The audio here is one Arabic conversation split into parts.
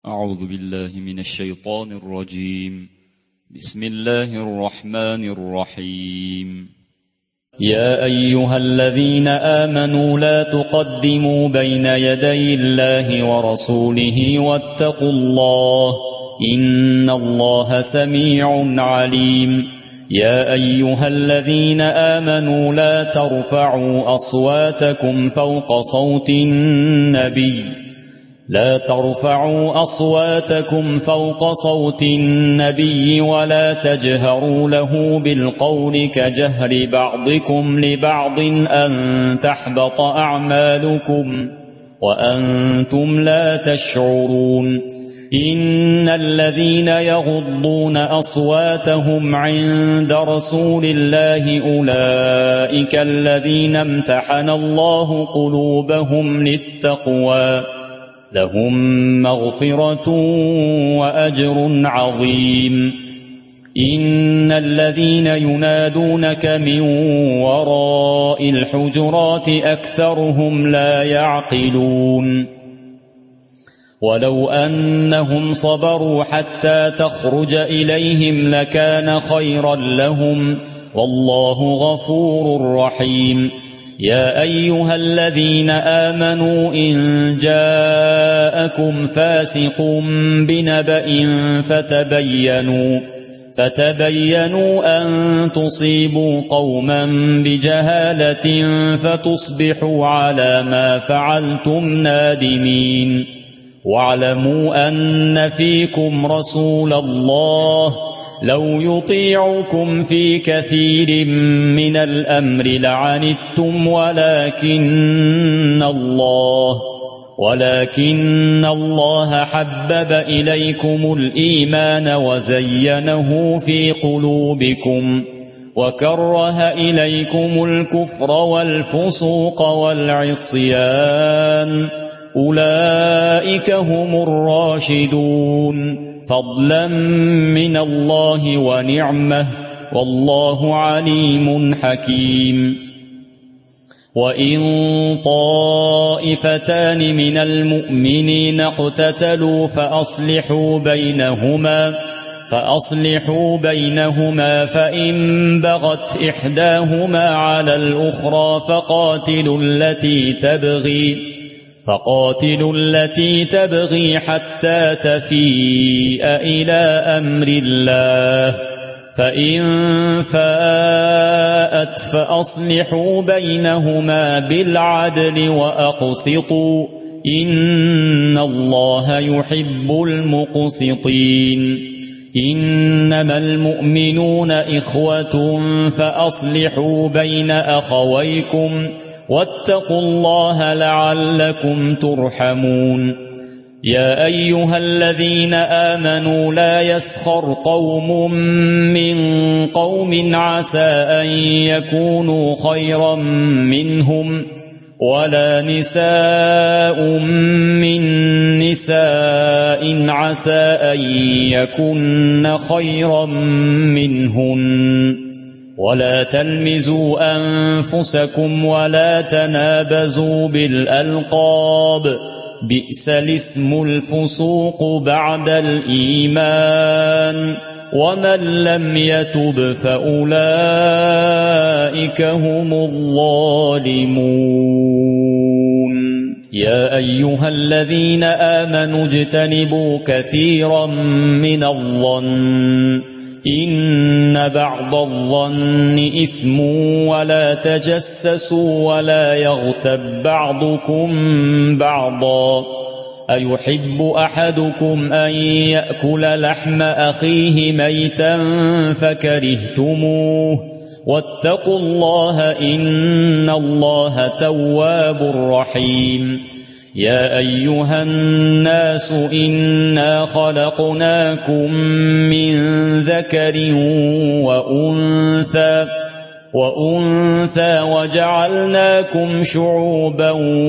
أعوذ بالله من الشيطان الرجيم. بسم الله الرحمن الرحيم. يا أيها الذين آمنوا لا تقدموا بين يدي الله ورسوله واتقوا الله إن الله سميع عليم. يا أيها الذين آمنوا لا ترفعوا أصواتكم فوق صوت النبي ولا تجهروا له بالقول كجهر بعضكم لبعض أن تحبط أعمالكم وأنتم لا تشعرون. إن الذين يغضون أصواتهم عند رسول الله أولئك الذين امتحن الله قلوبهم للتقوى لهم مغفرة وأجر عظيم. إن الذين ينادونك من وراء الحجرات أكثرهم لا يعقلون. ولو أنهم صبروا حتى تخرج إليهم لكان خيرا لهم والله غفور رحيم. يا أيها الذين آمنوا إن جاءكم فاسق بنبأ فتبينوا أن تصيبوا قوما بجهالة فتصبحوا على ما فعلتم نادمين. واعلموا أن فيكم رسول الله لو يطيعكم في كثير من الأمر لعنتم ولكن الله حبب إليكم الإيمان وزينه في قلوبكم وكره إليكم الكفر والفسوق والعصيان أولئك هم الراشدون فضلا من الله ونعمه والله عليم حكيم. وإن طائفتان من المؤمنين اقتتلوا فأصلحوا بينهما فإن بغت إحداهما على الأخرى فقاتلوا التي تبغي حتى تفيء إلى أمر الله فإن فاءت فأصلحوا بينهما بالعدل وأقسطوا إن الله يحب المقسطين. إنما المؤمنون إخوة فأصلحوا بين أخويكم واتقوا الله لعلكم ترحمون. يا أيها الذين آمنوا لا يسخر قوم من قوم عسى أن يكونوا خيرا منهم ولا نساء من نساء عسى أن يكن خيرا منهن ولا تلمزوا أنفسكم ولا تنابزوا بالألقاب بئس الاسم الفسوق بعد الإيمان ومن لم يتب فأولئك هم الظالمون. يا أيها الذين آمنوا اجتنبوا كثيرا من الظن إن بعض الظن إثم ولا تجسسوا ولا يغتب بعضكم بعضا أيحب أحدكم أن يأكل لحم أخيه ميتا فكرهتموه واتقوا الله إن الله تواب رحيم. يا أيها الناس إنا خلقناكم من ذكر وأنثى وجعلناكم شعوبا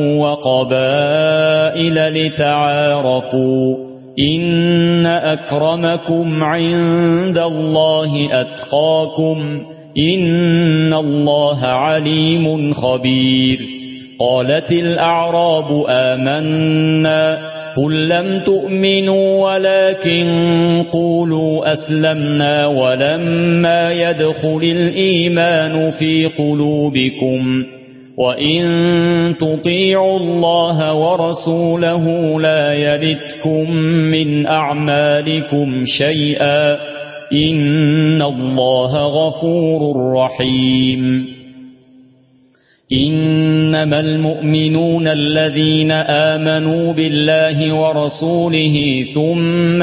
وقبائل لتعارفوا إن أكرمكم عند الله أتقاكم إن الله عليم خبير. قالت الأعراب آمنا قل لم تؤمنوا ولكن قولوا أسلمنا ولما يدخل الإيمان في قلوبكم وإن تطيعوا الله ورسوله لا يلتكم من أعمالكم شيئا إن الله غفور رحيم إنما المؤمنون الذين آمنوا بالله ورسوله ثم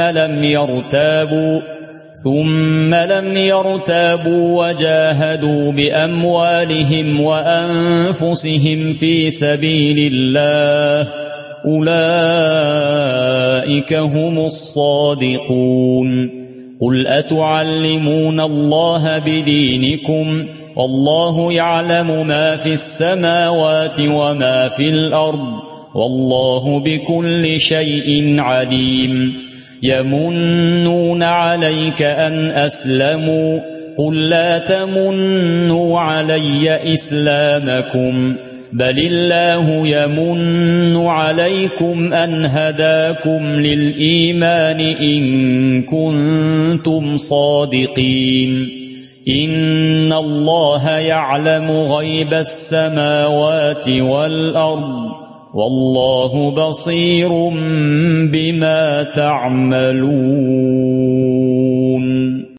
لم يرتابوا وجاهدوا بأموالهم وأنفسهم في سبيل الله أولئك هم الصادقون قل أتعلمون الله بدينكم والله يعلم ما في السماوات وما في الأرض والله بكل شيء عليم يمنون عليك أن أسلموا قل لا تمنوا علي إسلامكم بل الله يمن عليكم أن هداكم للإيمان إن كنتم صادقين إن الله يعلم غيب السماوات والأرض والله بصير بما تعملون